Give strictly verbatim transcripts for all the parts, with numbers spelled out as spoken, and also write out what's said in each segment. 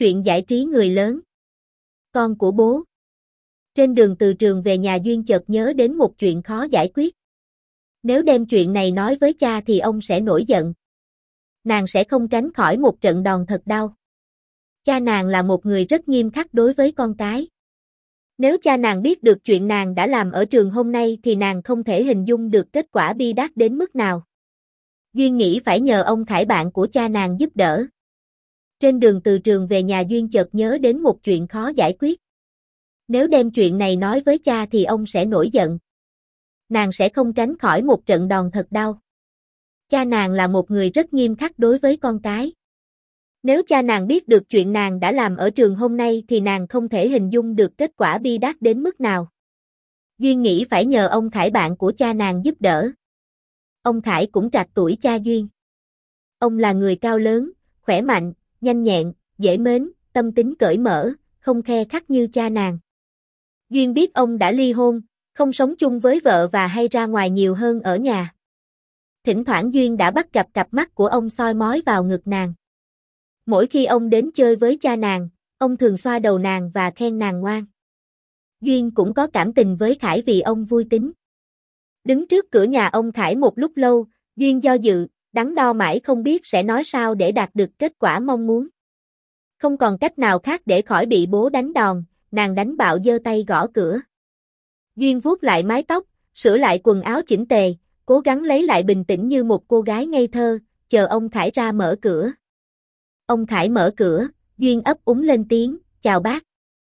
Truyện giải trí người lớn. Con của bố. Trên đường từ trường về nhà Duyên chợt nhớ đến một chuyện khó giải quyết. Nếu đem chuyện này nói với cha thì ông sẽ nổi giận. Nàng sẽ không tránh khỏi một trận đòn thật đau. Cha nàng là một người rất nghiêm khắc đối với con cái. Nếu cha nàng biết được chuyện nàng đã làm ở trường hôm nay thì nàng không thể hình dung được kết quả bi đát đến mức nào. Duyên nghĩ phải nhờ ông Khải bạn của cha nàng giúp đỡ. Trên đường từ trường về nhà Duyên chợt nhớ đến một chuyện khó giải quyết. Nếu đem chuyện này nói với cha thì ông sẽ nổi giận. Nàng sẽ không tránh khỏi một trận đòn thật đau. Cha nàng là một người rất nghiêm khắc đối với con cái. Nếu cha nàng biết được chuyện nàng đã làm ở trường hôm nay thì nàng không thể hình dung được kết quả bi đát đến mức nào. Duyên nghĩ phải nhờ ông Khải bạn của cha nàng giúp đỡ. Ông Khải cũng trạc tuổi cha Duyên. Ông là người cao lớn, khỏe mạnh, nhanh nhẹn, dễ mến, tâm tính cởi mở, không khe khắt như cha nàng. Duyên biết ông đã ly hôn, không sống chung với vợ và hay ra ngoài nhiều hơn ở nhà. Thỉnh thoảng Duyên đã bắt gặp cặp mắt của ông soi mói vào ngực nàng. Mỗi khi ông đến chơi với cha nàng, ông thường xoa đầu nàng và khen nàng ngoan. Duyên cũng có cảm tình với Khải vì ông vui tính. Đứng trước cửa nhà ông Khải một lúc lâu, Duyên do dự, đắn đo mãi không biết sẽ nói sao để đạt được kết quả mong muốn. Không còn cách nào khác để khỏi bị bố đánh đòn, nàng đánh bạo giơ tay gõ cửa. Duyên vuốt lại mái tóc, sửa lại quần áo chỉnh tề, cố gắng lấy lại bình tĩnh như một cô gái ngây thơ, chờ ông Khải ra mở cửa. Ông Khải mở cửa, Duyên ấp úng lên tiếng, chào bác.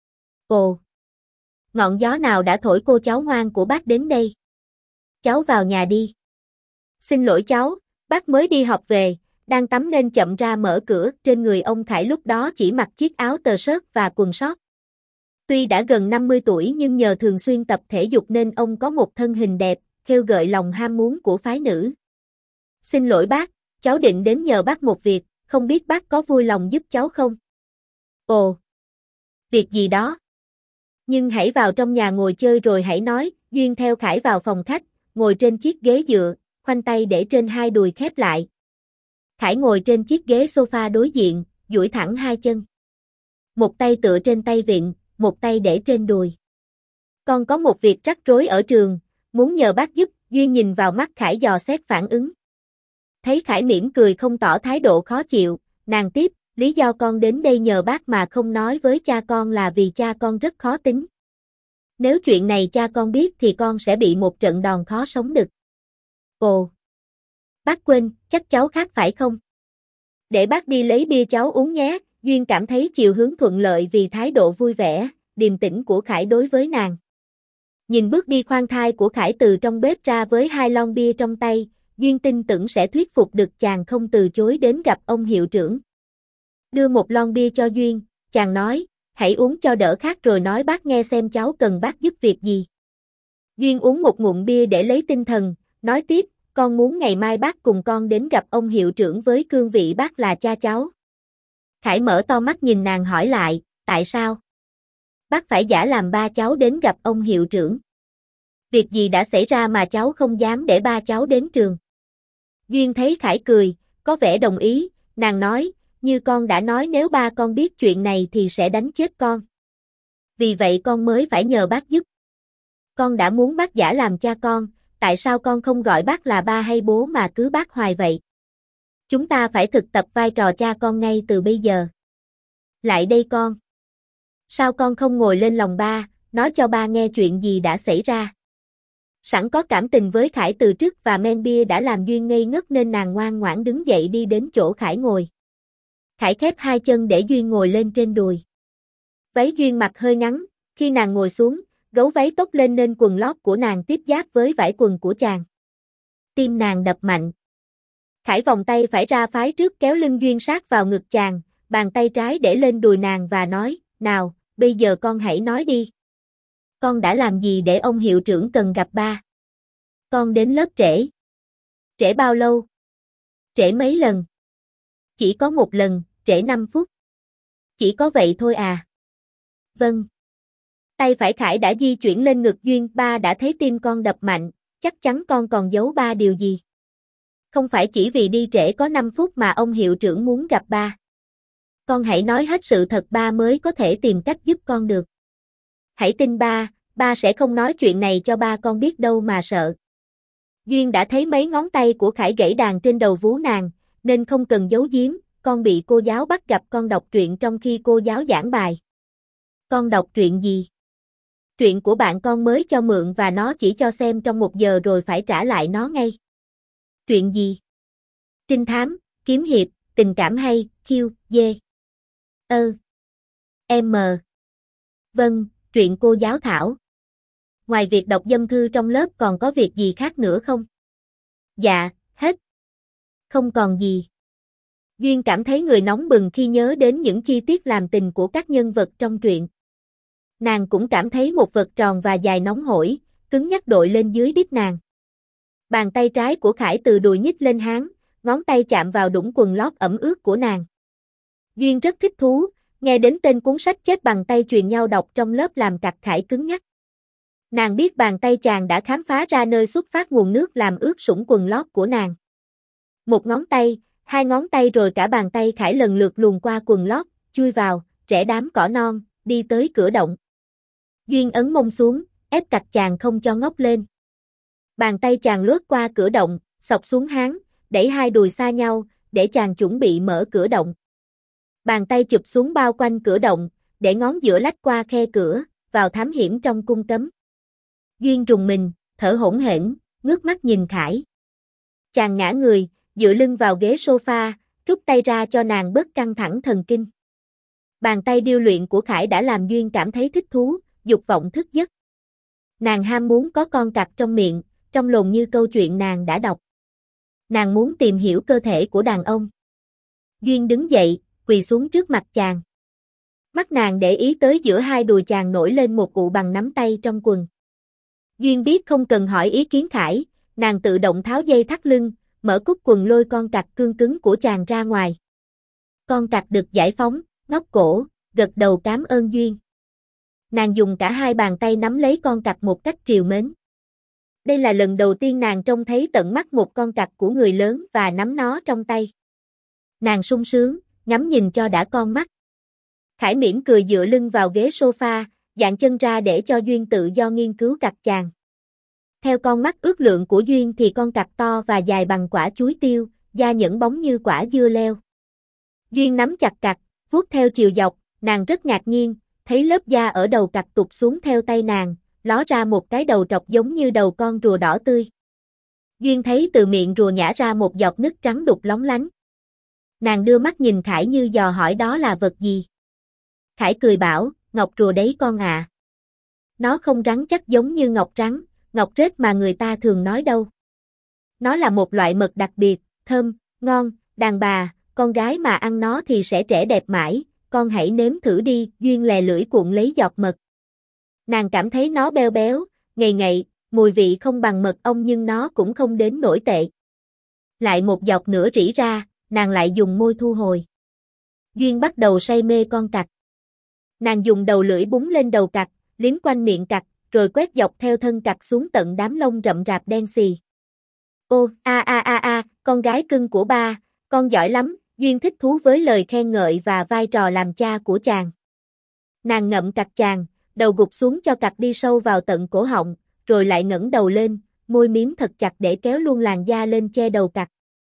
Ồ! Ngọn gió nào đã thổi cô cháu ngoan của bác đến đây? Cháu vào nhà đi. Xin lỗi cháu, bác mới đi học về, đang tắm nên chậm ra mở cửa. Trên người ông Khải lúc đó chỉ mặc chiếc áo tơ sớt và quần sót. Tuy đã gần năm mươi tuổi nhưng nhờ thường xuyên tập thể dục nên ông có một thân hình đẹp, khêu gợi lòng ham muốn của phái nữ. Xin lỗi bác, cháu định đến nhờ bác một việc, không biết bác có vui lòng giúp cháu không? Ồ! Việc gì đó? Nhưng hãy vào trong nhà ngồi chơi rồi hãy nói. Duyên theo Khải vào phòng khách, ngồi trên chiếc ghế dựa, khoanh tay để trên hai đùi khép lại. Khải ngồi trên chiếc ghế sofa đối diện, duỗi thẳng hai chân. Một tay tựa trên tay vịn, một tay để trên đùi. Con có một việc rắc rối ở trường, muốn nhờ bác giúp. Duyên nhìn vào mắt Khải dò xét phản ứng. Thấy Khải mỉm cười không tỏ thái độ khó chịu, nàng tiếp, lý do con đến đây nhờ bác mà không nói với cha con là vì cha con rất khó tính. Nếu chuyện này cha con biết thì con sẽ bị một trận đòn khó sống đực. Ồ! Bác quên, chắc cháu khác phải không? Để bác đi lấy bia cháu uống nhé. Duyên cảm thấy chiều hướng thuận lợi vì thái độ vui vẻ, điềm tĩnh của Khải đối với nàng. Nhìn bước đi khoan thai của Khải từ trong bếp ra với hai lon bia trong tay, Duyên tin tưởng sẽ thuyết phục được chàng không từ chối đến gặp ông hiệu trưởng. Đưa một lon bia cho Duyên, chàng nói, hãy uống cho đỡ khát rồi nói bác nghe xem cháu cần bác giúp việc gì. Duyên uống một ngụm bia để lấy tinh thần, nói tiếp, con muốn ngày mai bác cùng con đến gặp ông hiệu trưởng với cương vị bác là cha cháu. Khải mở to mắt nhìn nàng hỏi lại, tại sao? Bác phải giả làm ba cháu đến gặp ông hiệu trưởng. Việc gì đã xảy ra mà cháu không dám để ba cháu đến trường? Duyên thấy Khải cười, có vẻ đồng ý, nàng nói, như con đã nói nếu ba con biết chuyện này thì sẽ đánh chết con. Vì vậy con mới phải nhờ bác giúp. Con đã muốn bác giả làm cha con, tại sao con không gọi bác là ba hay bố mà cứ bác hoài vậy? Chúng ta phải thực tập vai trò cha con ngay từ bây giờ. Lại đây con. Sao con không ngồi lên lòng ba, nói cho ba nghe chuyện gì đã xảy ra? Sẵn có cảm tình với Khải từ trước và men bia đã làm Duyên ngây ngất nên nàng ngoan ngoãn đứng dậy đi đến chỗ Khải ngồi. Khải khép hai chân để Duyên ngồi lên trên đùi. Váy Duyên mặc hơi ngắn, khi nàng ngồi xuống, gấu váy tốc lên nên quần lót của nàng tiếp giáp với vải quần của chàng. Tim nàng đập mạnh. Khải vòng tay phải ra phái trước kéo lưng Duyên sát vào ngực chàng, bàn tay trái để lên đùi nàng và nói, nào, bây giờ con hãy nói đi. Con đã làm gì để ông hiệu trưởng cần gặp ba? Con đến lớp trễ. Trễ bao lâu? Trễ mấy lần? Chỉ có một lần, trễ năm phút. Chỉ có vậy thôi à? Vâng. Tay phải Khải đã di chuyển lên ngực Duyên, ba đã thấy tim con đập mạnh, chắc chắn con còn giấu ba điều gì. Không phải chỉ vì đi trễ có năm phút mà ông hiệu trưởng muốn gặp ba. Con hãy nói hết sự thật ba mới có thể tìm cách giúp con được. Hãy tin ba, ba sẽ không nói chuyện này cho ba con biết đâu mà sợ. Duyên đã thấy mấy ngón tay của Khải gãy đàn trên đầu vú nàng, nên không cần giấu giếm, con bị cô giáo bắt gặp con đọc truyện trong khi cô giáo giảng bài. Con đọc truyện gì? Truyện của bạn con mới cho mượn và nó chỉ cho xem trong một giờ rồi phải trả lại nó ngay. Truyện gì? Trinh thám, kiếm hiệp, tình cảm hay, Q, D. Ơ. M. Vâng, truyện cô giáo Thảo. Ngoài việc đọc dâm thư trong lớp còn có việc gì khác nữa không? Dạ, hết. Không còn gì. Duyên cảm thấy người nóng bừng khi nhớ đến những chi tiết làm tình của các nhân vật trong truyện. Nàng cũng cảm thấy một vật tròn và dài nóng hổi, cứng nhắc đội lên dưới đít nàng. Bàn tay trái của Khải từ đùi nhích lên háng, ngón tay chạm vào đũng quần lót ẩm ướt của nàng. Duyên rất thích thú, nghe đến tên cuốn sách chết bằng tay truyền nhau đọc trong lớp làm cặc Khải cứng nhắc. Nàng biết bàn tay chàng đã khám phá ra nơi xuất phát nguồn nước làm ướt sũng quần lót của nàng. Một ngón tay, hai ngón tay rồi cả bàn tay Khải lần lượt luồn qua quần lót, chui vào, rẽ đám cỏ non, đi tới cửa động. Duyên ấn mông xuống, ép cặc chàng không cho ngóc lên. Bàn tay chàng lướt qua cửa động, xộc xuống háng, đẩy hai đùi xa nhau, để chàng chuẩn bị mở cửa động. Bàn tay chụp xuống bao quanh cửa động, để ngón giữa lách qua khe cửa, vào thám hiểm trong cung cấm. Duyên rùng mình, thở hổn hển, ngước mắt nhìn Khải. Chàng ngã người, dựa lưng vào ghế sofa, rút tay ra cho nàng bớt căng thẳng thần kinh. Bàn tay điêu luyện của Khải đã làm Duyên cảm thấy thích thú, dục vọng thức giấc. Nàng ham muốn có con cặc trong miệng, trong lồn như câu chuyện nàng đã đọc. Nàng muốn tìm hiểu cơ thể của đàn ông. Duyên đứng dậy, quỳ xuống trước mặt chàng. Mắt nàng để ý tới giữa hai đùi chàng nổi lên một ụ bằng nắm tay trong quần. Duyên biết không cần hỏi ý kiến Khải, nàng tự động tháo dây thắt lưng, mở cúc quần lôi con cặc cương cứng của chàng ra ngoài. Con cặc được giải phóng, ngóc cổ, gật đầu cảm ơn Duyên. Nàng dùng cả hai bàn tay nắm lấy con cặc một cách trìu mến. Đây là lần đầu tiên nàng trông thấy tận mắt một con cặc của người lớn và nắm nó trong tay. Nàng sung sướng, ngắm nhìn cho đã con mắt. Khải mỉm cười dựa lưng vào ghế sofa, dạn chân ra để cho Duyên tự do nghiên cứu cặc chàng. Theo con mắt ước lượng của Duyên thì con cặc to và dài bằng quả chuối tiêu, da nhẵn bóng như quả dưa leo. Duyên nắm chặt cặc, vuốt theo chiều dọc, nàng rất ngạc nhiên, thấy lớp da ở đầu cặc tụt xuống theo tay nàng, ló ra một cái đầu trọc giống như đầu con rùa đỏ tươi. Duyên thấy từ miệng rùa nhả ra một giọt nước trắng đục lóng lánh. Nàng đưa mắt nhìn Khải như dò hỏi đó là vật gì. Khải cười bảo, ngọc rùa đấy con ạ. À. Nó không rắn chắc giống như ngọc rắn, ngọc rết mà người ta thường nói đâu. Nó là một loại mật đặc biệt, thơm, ngon, đàn bà, con gái mà ăn nó thì sẽ trẻ đẹp mãi, con hãy nếm thử đi, Duyên lè lưỡi cuộn lấy giọt mật. Nàng cảm thấy nó béo béo, ngậy ngậy, mùi vị không bằng mật ong nhưng nó cũng không đến nổi tệ. Lại một giọt nữa rỉ ra, nàng lại dùng môi thu hồi. Duyên bắt đầu say mê con cặc. Nàng dùng đầu lưỡi búng lên đầu cặc, liếm quanh miệng cặc, rồi quét dọc theo thân cặc xuống tận đám lông rậm rạp đen xì. Ô, a a a a, con gái cưng của ba, con giỏi lắm, Duyên thích thú với lời khen ngợi và vai trò làm cha của chàng. Nàng ngậm cặc chàng, đầu gục xuống cho cặc đi sâu vào tận cổ họng, rồi lại ngẩng đầu lên, môi miếm thật chặt để kéo luôn làn da lên che đầu cặc.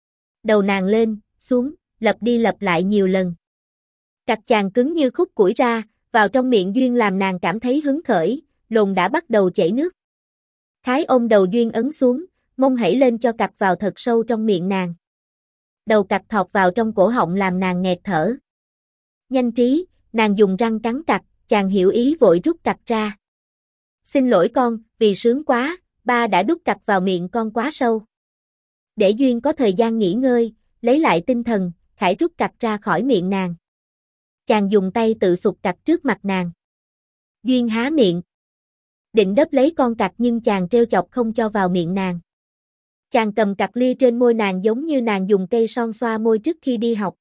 Đầu nàng lên, xuống, lặp đi lặp lại nhiều lần. Cặc chàng cứng như khúc củi ra, vào trong miệng Duyên làm nàng cảm thấy hứng khởi, lồn đã bắt đầu chảy nước. Khái ôm đầu Duyên ấn xuống, mông hãy lên cho cặc vào thật sâu trong miệng nàng. Đầu cặc thọt vào trong cổ họng làm nàng nghẹt thở. Nhanh trí, nàng dùng răng cắn cặc, chàng hiểu ý vội rút cặc ra. Xin lỗi con, vì sướng quá, ba đã đút cặc vào miệng con quá sâu. Để Duyên có thời gian nghỉ ngơi, lấy lại tinh thần, Khải rút cặc ra khỏi miệng nàng. Chàng dùng tay tự sụt cặc trước mặt nàng. Duyên há miệng. Định đớp lấy con cặc nhưng chàng trêu chọc không cho vào miệng nàng. Chàng cầm cặc lia trên môi nàng giống như nàng dùng cây son xoa môi trước khi đi học.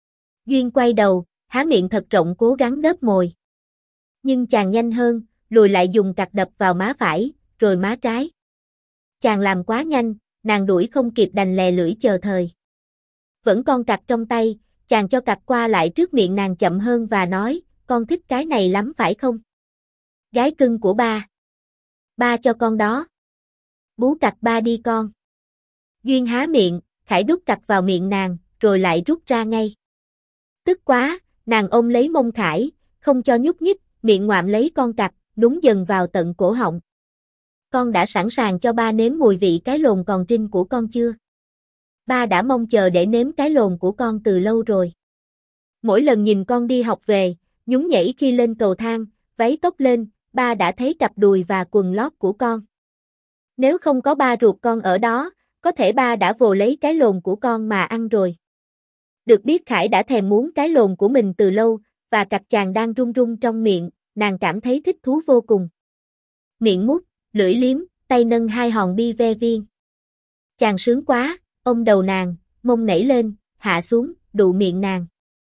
Duyên quay đầu, há miệng thật rộng cố gắng đớp mồi. Nhưng chàng nhanh hơn, lùi lại dùng cặc đập vào má phải, rồi má trái. Chàng làm quá nhanh, nàng đuổi không kịp đành lè lưỡi chờ thời. Vẫn con cặc trong tay, chàng cho cặc qua lại trước miệng nàng chậm hơn và nói, con thích cái này lắm phải không? Gái cưng của ba. Ba cho con đó. Bú cặc ba đi con. Duyên há miệng, Khải đút cặc vào miệng nàng, rồi lại rút ra ngay. Tức quá, nàng ôm lấy mông Khải, không cho nhúc nhích, miệng ngoạm lấy con cặc, núng dần vào tận cổ họng. Con đã sẵn sàng cho ba nếm mùi vị cái lồn còn trinh của con chưa? Ba đã mong chờ để nếm cái lồn của con từ lâu rồi. Mỗi lần nhìn con đi học về, nhún nhảy khi lên cầu thang, váy tóc lên, ba đã thấy cặp đùi và quần lót của con. Nếu không có ba ruột con ở đó, có thể ba đã vồ lấy cái lồn của con mà ăn rồi. Được biết Khải đã thèm muốn cái lồn của mình từ lâu, và cặc chàng đang run run trong miệng, nàng cảm thấy thích thú vô cùng. Miệng mút, lưỡi liếm, tay nâng hai hòn bi ve viên. Chàng sướng quá, ôm đầu nàng, mông nảy lên, hạ xuống, đụ miệng nàng.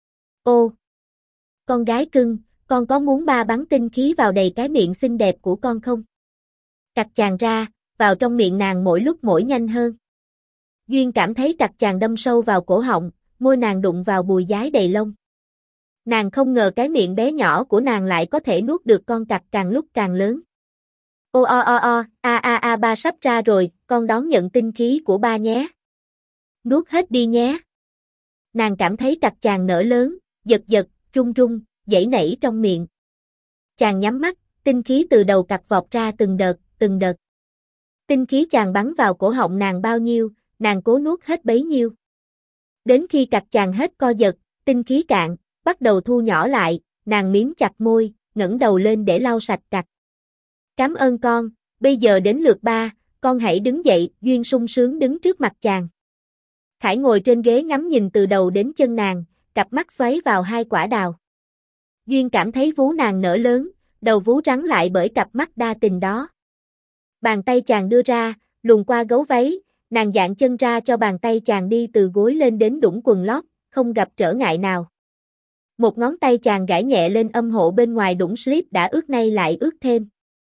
Ô! Con gái cưng, con có muốn ba bắn tinh khí vào đầy cái miệng xinh đẹp của con không? Cặc chàng ra, vào trong miệng nàng mỗi lúc mỗi nhanh hơn. Duyên cảm thấy cặc chàng đâm sâu vào cổ họng, môi nàng đụng vào bùi dái đầy lông. Nàng không ngờ cái miệng bé nhỏ của nàng lại có thể nuốt được con cặc càng lúc càng lớn. Ô o o o, a a a ba sắp ra rồi, con đón nhận tinh khí của ba nhé. Nuốt hết đi nhé. Nàng cảm thấy cặc chàng nở lớn, giật giật, run run, giãy nảy trong miệng. Chàng nhắm mắt, tinh khí từ đầu cặc vọt ra từng đợt, từng đợt. Tinh khí chàng bắn vào cổ họng nàng bao nhiêu, nàng cố nuốt hết bấy nhiêu. Đến khi cặc chàng hết co giật, tinh khí cạn, bắt đầu thu nhỏ lại, nàng miếm chặt môi, ngẩng đầu lên để lau sạch cặc. Cảm ơn con, bây giờ đến lượt ba, con hãy đứng dậy, Duyên sung sướng đứng trước mặt chàng. Khải ngồi trên ghế ngắm nhìn từ đầu đến chân nàng, cặp mắt xoáy vào hai quả đào. Duyên cảm thấy vú nàng nở lớn, đầu vú rắn lại bởi cặp mắt đa tình đó. Bàn tay chàng đưa ra, luồn qua gấu váy, nàng dạn chân ra cho bàn tay chàng đi từ gối lên đến đũng quần lót, không gặp trở ngại nào. Một ngón tay chàng gãi nhẹ lên âm hộ bên ngoài đũng slip đã ướt nay lại ướt thêm.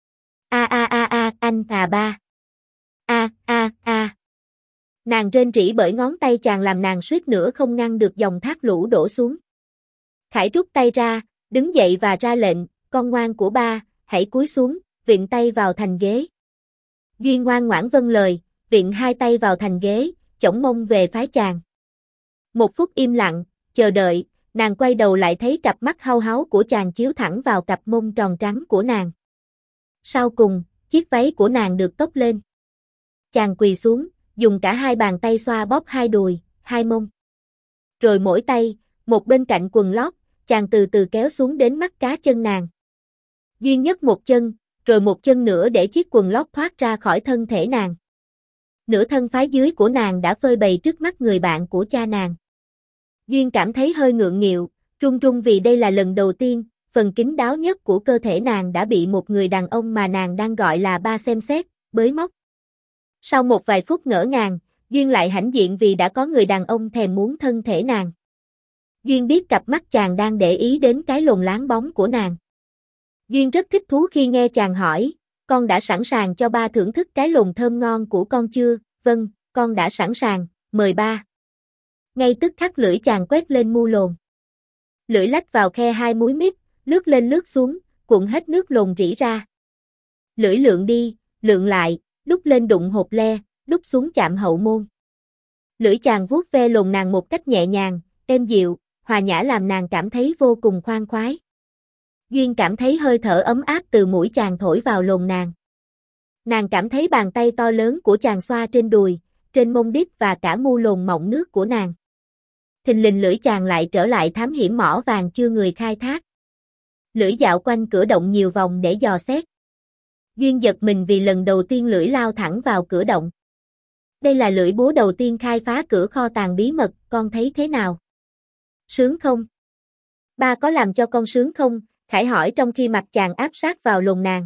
A a a a, anh à ba. A a a. Nàng rên rỉ bởi ngón tay chàng làm nàng suýt nữa không ngăn được dòng thác lũ đổ xuống. Khải rút tay ra, đứng dậy và ra lệnh, con ngoan của ba, hãy cúi xuống, vịn tay vào thành ghế. Duyên ngoan ngoãn vâng lời, vịn hai tay vào thành ghế, chổng mông về phái chàng. Một phút im lặng, chờ đợi, nàng quay đầu lại thấy cặp mắt hau háu của chàng chiếu thẳng vào cặp mông tròn trắng của nàng. Sau cùng, chiếc váy của nàng được tốc lên. Chàng quỳ xuống, dùng cả hai bàn tay xoa bóp hai đùi, hai mông. Rồi mỗi tay, một bên cạnh quần lót, chàng từ từ kéo xuống đến mắt cá chân nàng. Duyên nhấc một chân, rồi một chân nữa để chiếc quần lót thoát ra khỏi thân thể nàng. Nửa thân phái dưới của nàng đã phơi bày trước mắt người bạn của cha nàng. Duyên cảm thấy hơi ngượng nghịu, run run vì đây là lần đầu tiên, phần kín đáo nhất của cơ thể nàng đã bị một người đàn ông mà nàng đang gọi là ba xem xét, bới móc. Sau một vài phút ngỡ ngàng, Duyên lại hãnh diện vì đã có người đàn ông thèm muốn thân thể nàng. Duyên biết cặp mắt chàng đang để ý đến cái lồn láng bóng của nàng. Duyên rất thích thú khi nghe chàng hỏi, con đã sẵn sàng cho ba thưởng thức cái lồn thơm ngon của con chưa? Vâng, con đã sẵn sàng, mời ba. Ngay tức khắc lưỡi chàng quét lên mu lồn. Lưỡi lách vào khe hai múi mít, lướt lên lướt xuống, cuộn hết nước lồn rỉ ra. Lưỡi lượn đi, lượn lại, lúc lên đụng hột le, lúc xuống chạm hậu môn. Lưỡi chàng vuốt ve lồn nàng một cách nhẹ nhàng, êm dịu, hòa nhã làm nàng cảm thấy vô cùng khoan khoái. Duyên cảm thấy hơi thở ấm áp từ mũi chàng thổi vào lồn nàng. Nàng cảm thấy bàn tay to lớn của chàng xoa trên đùi, trên mông đít và cả mu lồn mọng nước của nàng. Thình lình lưỡi chàng lại trở lại thám hiểm mỏ vàng chưa người khai thác. Lưỡi dạo quanh cửa động nhiều vòng để dò xét. Duyên giật mình vì lần đầu tiên lưỡi lao thẳng vào cửa động. Đây là lưỡi búa đầu tiên khai phá cửa kho tàng bí mật, con thấy thế nào? Sướng không? Ba có làm cho con sướng không? Khải hỏi trong khi mặt chàng áp sát vào lồn nàng.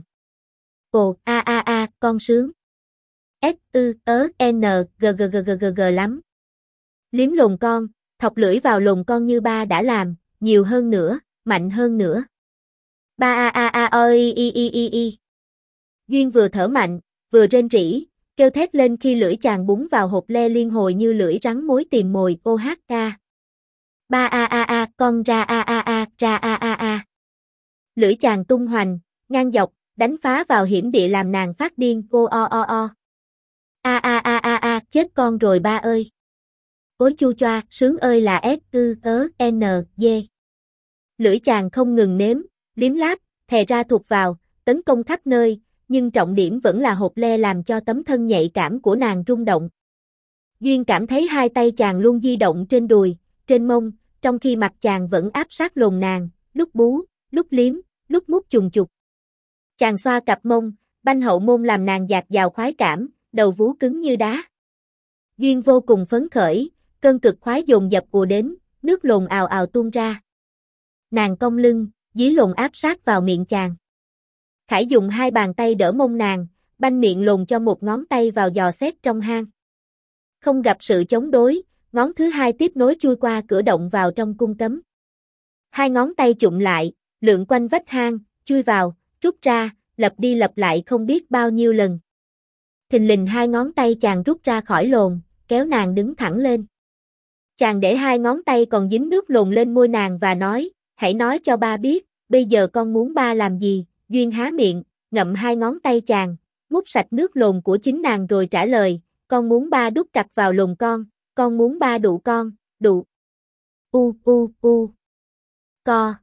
Ồ, a a a, con sướng. S, ư, ớ, n, g g g g g g lắm. Liếm lồn con, thọc lưỡi vào lồn con như ba đã làm, nhiều hơn nữa, mạnh hơn nữa. Ba a a a o i i i i i. Duyên vừa thở mạnh, vừa rên rỉ, kêu thét lên khi lưỡi chàng búng vào hột le liên hồi như lưỡi rắn mối tìm mồi. O H K. Ba a a a, con ra a a a, ra a a a. Lưỡi chàng tung hoành, ngang dọc, đánh phá vào hiểm địa làm nàng phát điên, ô o o o. A a a a a, chết con rồi ba ơi. Ối chu choa, sướng ơi là S, ư, ớ, N, D. Lưỡi chàng không ngừng nếm, liếm láp, thè ra thụt vào, tấn công khắp nơi, nhưng trọng điểm vẫn là hột le làm cho tấm thân nhạy cảm của nàng rung động. Duyên cảm thấy hai tay chàng luôn di động trên đùi, trên mông, trong khi mặt chàng vẫn áp sát lồn nàng, lúc bú, lúc liếm, lúc mút chùng chục. Chàng xoa cặp mông, banh hậu môn làm nàng dạt dào khoái cảm, đầu vú cứng như đá. Duyên vô cùng phấn khởi, cơn cực khoái dồn dập ùa đến, nước lồn ào ào tuôn ra. Nàng cong lưng, dí lồn áp sát vào miệng chàng. Khải dùng hai bàn tay đỡ mông nàng, banh miệng lồn cho một ngón tay vào dò xét trong hang. Không gặp sự chống đối, ngón thứ hai tiếp nối chui qua cửa động vào trong cung cấm. Hai ngón tay chụm lại, lượn quanh vách hang, chui vào, rút ra, lặp đi lặp lại không biết bao nhiêu lần. Thình lình hai ngón tay chàng rút ra khỏi lồn, kéo nàng đứng thẳng lên. Chàng để hai ngón tay còn dính nước lồn lên môi nàng và nói, hãy nói cho ba biết, bây giờ con muốn ba làm gì. Duyên há miệng, ngậm hai ngón tay chàng, mút sạch nước lồn của chính nàng rồi trả lời, con muốn ba đút cặt vào lồn con, con muốn ba đụ con, đụ. U u u. Co.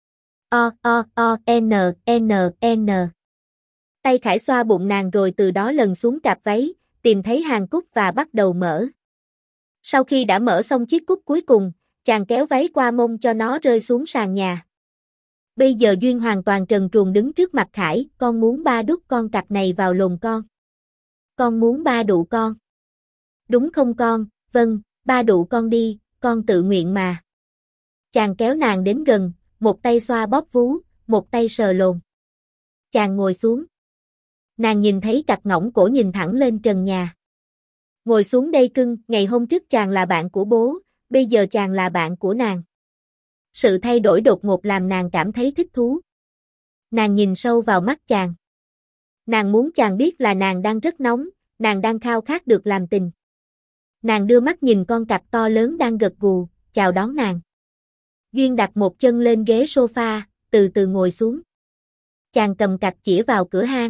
O o o n n n. Tay Khải xoa bụng nàng rồi từ đó lần xuống cạp váy, tìm thấy hàng cúc và bắt đầu mở. Sau khi đã mở xong chiếc cúc cuối cùng, chàng kéo váy qua mông cho nó rơi xuống sàn nhà. Bây giờ Duyên hoàn toàn trần truồng đứng trước mặt Khải, con muốn ba đút con cặc này vào lồn con. Con muốn ba đụ con. Đúng không con, vâng, ba đụ con đi, con tự nguyện mà. Chàng kéo nàng đến gần, một tay xoa bóp vú, một tay sờ lồn. Chàng ngồi xuống. Nàng nhìn thấy cặc ngỗng cổ nhìn thẳng lên trần nhà. Ngồi xuống đây cưng, ngày hôm trước chàng là bạn của bố, bây giờ chàng là bạn của nàng. Sự thay đổi đột ngột làm nàng cảm thấy thích thú. Nàng nhìn sâu vào mắt chàng. Nàng muốn chàng biết là nàng đang rất nóng, nàng đang khao khát được làm tình. Nàng đưa mắt nhìn con cặc to lớn đang gật gù, chào đón nàng. Duyên đặt một chân lên ghế sofa, từ từ ngồi xuống. Chàng cầm cặc chĩa vào cửa hang.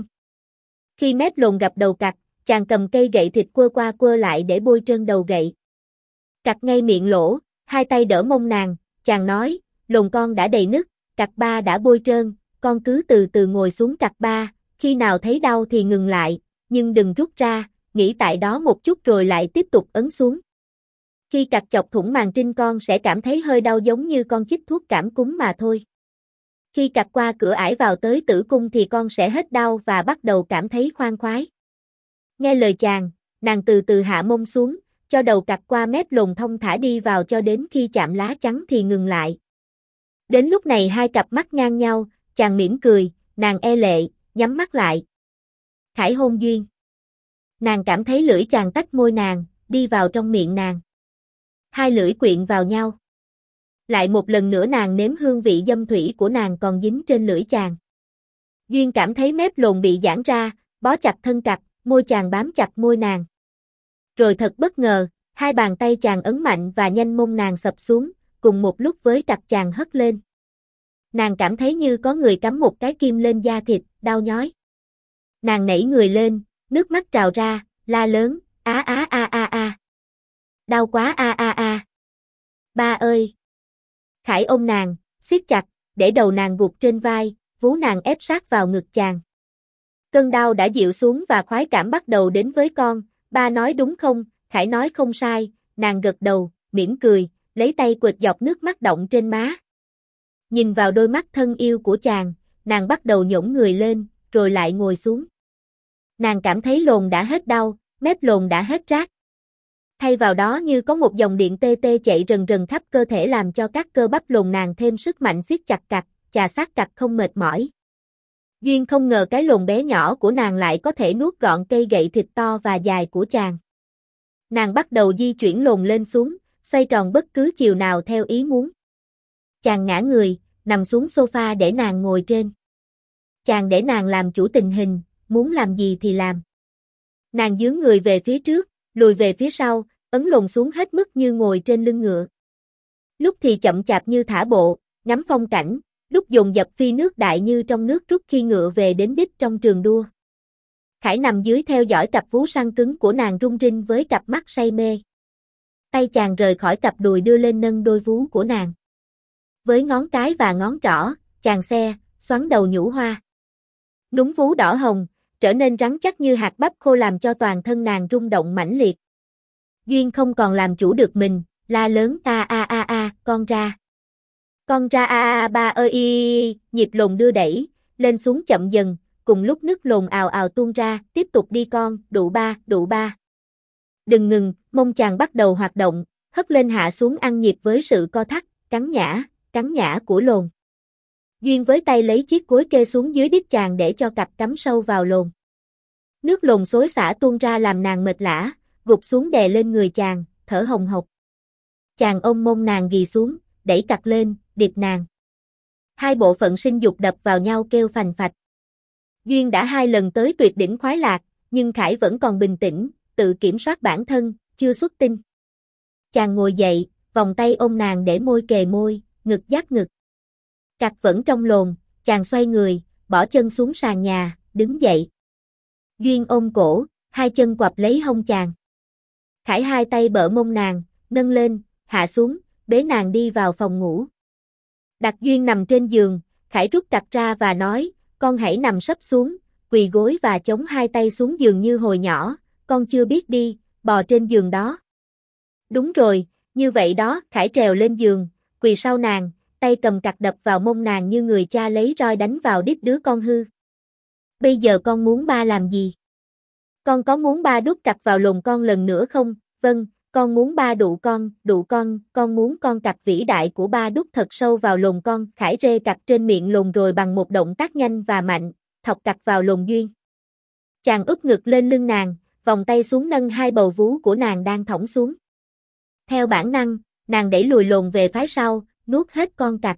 Khi mép lồn gặp đầu cặc, chàng cầm cây gậy thịt quơ qua quơ lại để bôi trơn đầu gậy. Cặc ngay miệng lỗ, hai tay đỡ mông nàng. Chàng nói, lồn con đã đầy nứt, cặc ba đã bôi trơn, con cứ từ từ ngồi xuống cặc ba, khi nào thấy đau thì ngừng lại, nhưng đừng rút ra, nghỉ tại đó một chút rồi lại tiếp tục ấn xuống. Khi cặc chọc thủng màng trinh con sẽ cảm thấy hơi đau giống như con chích thuốc cảm cúm mà thôi. Khi cặc qua cửa ải vào tới tử cung thì con sẽ hết đau và bắt đầu cảm thấy khoan khoái. Nghe lời chàng, nàng từ từ hạ mông xuống, cho đầu cặc qua mép lồn thông thả đi vào cho đến khi chạm lá chắn thì ngừng lại. Đến lúc này hai cặp mắt ngang nhau, chàng mỉm cười, nàng e lệ, nhắm mắt lại. Khải hôn Duyên. Nàng cảm thấy lưỡi chàng tách môi nàng, đi vào trong miệng nàng. Hai lưỡi quyện vào nhau. Lại một lần nữa nàng nếm hương vị dâm thủy của nàng còn dính trên lưỡi chàng. Duyên cảm thấy mép lồn bị giãn ra, bó chặt thân cặc, môi chàng bám chặt môi nàng. Rồi thật bất ngờ, hai bàn tay chàng ấn mạnh và nhanh mông nàng sập xuống, cùng một lúc với cặc chàng hất lên. Nàng cảm thấy như có người cắm một cái kim lên da thịt, đau nhói. Nàng nảy người lên, nước mắt trào ra, la lớn, á á a a a. Đau quá a a a. Ba ơi. Khải ôm nàng, siết chặt, để đầu nàng gục trên vai, vú nàng ép sát vào ngực chàng. Cơn đau đã dịu xuống và khoái cảm bắt đầu đến với con. Ba nói đúng không? Khải nói không sai, nàng gật đầu, mỉm cười, lấy tay quệt dọc nước mắt đọng trên má. Nhìn vào đôi mắt thân yêu của chàng, nàng bắt đầu nhổn người lên, rồi lại ngồi xuống. Nàng cảm thấy lồn đã hết đau, mép lồn đã hết rát. Thay vào đó như có một dòng điện tê tê chạy rần rần khắp cơ thể làm cho các cơ bắp lồn nàng thêm sức mạnh siết chặt cặc, chà sát cặc không mệt mỏi. Duyên không ngờ cái lồn bé nhỏ của nàng lại có thể nuốt gọn cây gậy thịt to và dài của chàng. Nàng bắt đầu di chuyển lồn lên xuống, xoay tròn bất cứ chiều nào theo ý muốn. Chàng ngã người, nằm xuống sofa để nàng ngồi trên. Chàng để nàng làm chủ tình hình, muốn làm gì thì làm. Nàng dướn người về phía trước, lùi về phía sau, ấn lồn xuống hết mức như ngồi trên lưng ngựa. Lúc thì chậm chạp như thả bộ, ngắm phong cảnh, lúc dồn dập phi nước đại như trong nước rút khi ngựa về đến đích trong trường đua. Khải nằm dưới theo dõi cặp vú săn cứng của nàng rung rinh với cặp mắt say mê. Tay chàng rời khỏi cặp đùi đưa lên nâng đôi vú của nàng. Với ngón cái và ngón trỏ, chàng xe, xoắn đầu nhũ hoa. Núm vú đỏ hồng, trở nên rắn chắc như hạt bắp khô làm cho toàn thân nàng rung động mãnh liệt. Duyên không còn làm chủ được mình, la lớn a a a a, con ra. Con ra a a a ba ơi y, nhịp lồn đưa đẩy, lên xuống chậm dần, cùng lúc nước lồn ào ào tuôn ra, tiếp tục đi con, đụ ba, đụ ba. Đừng ngừng, mông chàng bắt đầu hoạt động, hất lên hạ xuống ăn nhịp với sự co thắt, cắn nhã, cắn nhã của lồn. Duyên với tay lấy chiếc cối kê xuống dưới đít chàng để cho cặp cắm sâu vào lồn. Nước lồn xối xả tuôn ra làm nàng mệt lả, gục xuống đè lên người chàng, thở hồng hộc. Chàng ôm mông nàng ghì xuống, đẩy cặt lên, điệp nàng. Hai bộ phận sinh dục đập vào nhau kêu phành phạch. Duyên đã hai lần tới tuyệt đỉnh khoái lạc, nhưng Khải vẫn còn bình tĩnh, tự kiểm soát bản thân, chưa xuất tinh. Chàng ngồi dậy, vòng tay ôm nàng để môi kề môi, ngực giáp ngực. Cặt vẫn trong lồn, chàng xoay người, bỏ chân xuống sàn nhà, đứng dậy. Duyên ôm cổ, hai chân quặp lấy hông chàng. Khải hai tay bợ mông nàng, nâng lên, hạ xuống, bế nàng đi vào phòng ngủ. Đặt Duyên nằm trên giường, Khải rút cặt ra và nói, con hãy nằm sấp xuống, quỳ gối và chống hai tay xuống giường như hồi nhỏ, con chưa biết đi, bò trên giường đó. Đúng rồi, như vậy đó, Khải trèo lên giường, quỳ sau nàng, tay cầm cặt đập vào mông nàng như người cha lấy roi đánh vào đít đứa con hư. Bây giờ con muốn ba làm gì? Con có muốn ba đút cặt vào lồn con lần nữa không? Vâng, con muốn ba đụ con, đụ con, con muốn con cặt vĩ đại của ba đút thật sâu vào lồn con. Khải rê cặt trên miệng lồn rồi bằng một động tác nhanh và mạnh, thọc cặt vào lồn Duyên. Chàng úp ngực lên lưng nàng, vòng tay xuống nâng hai bầu vú của nàng đang thõng xuống. Theo bản năng, nàng đẩy lùi lồn về phía sau, nuốt hết con cặt.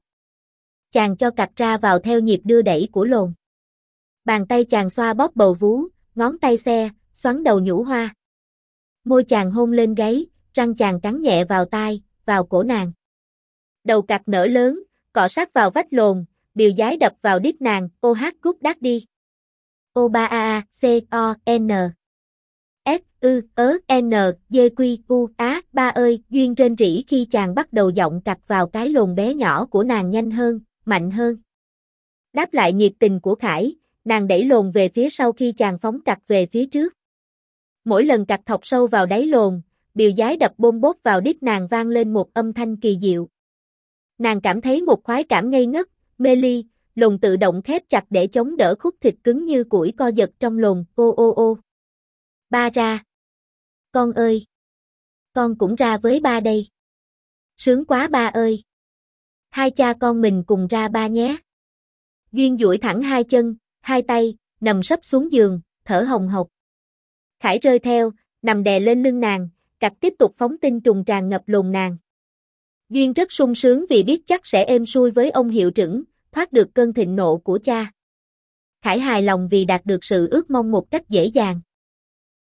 Chàng cho cặt ra vào theo nhịp đưa đẩy của lồn. Bàn tay chàng xoa bóp bầu vú, ngón tay xe, xoắn đầu nhũ hoa. Môi chàng hôn lên gáy, răng chàng cắn nhẹ vào tai, vào cổ nàng. Đầu cặt nở lớn, cọ sát vào vách lồn, điều dái đập vào đít nàng, ô hát cút đát đi. O ba a a c o n S ư ớ n d q u á ba ơi, Duyên rên rỉ khi chàng bắt đầu giọng cặt vào cái lồn bé nhỏ của nàng nhanh hơn, mạnh hơn. Đáp lại nhiệt tình của Khải, nàng đẩy lồn về phía sau khi chàng phóng cặt về phía trước. Mỗi lần cặt thọc sâu vào đáy lồn, điều dái đập bôm bốp vào đít nàng vang lên một âm thanh kỳ diệu. Nàng cảm thấy một khoái cảm ngây ngất, mê ly, lồn tự động khép chặt để chống đỡ khúc thịt cứng như củi co giật trong lồn, ô ô ô. Ba ra. Con ơi. Con cũng ra với ba đây. Sướng quá ba ơi. Hai cha con mình cùng ra ba nhé. Duyên duỗi thẳng hai chân, hai tay, nằm sấp xuống giường, thở hồng hộc. Khải rơi theo, nằm đè lên lưng nàng, cặt tiếp tục phóng tinh trùng tràn ngập lồn nàng. Duyên rất sung sướng vì biết chắc sẽ êm xuôi với ông hiệu trưởng, thoát được cơn thịnh nộ của cha. Khải hài lòng vì đạt được sự ước mong một cách dễ dàng.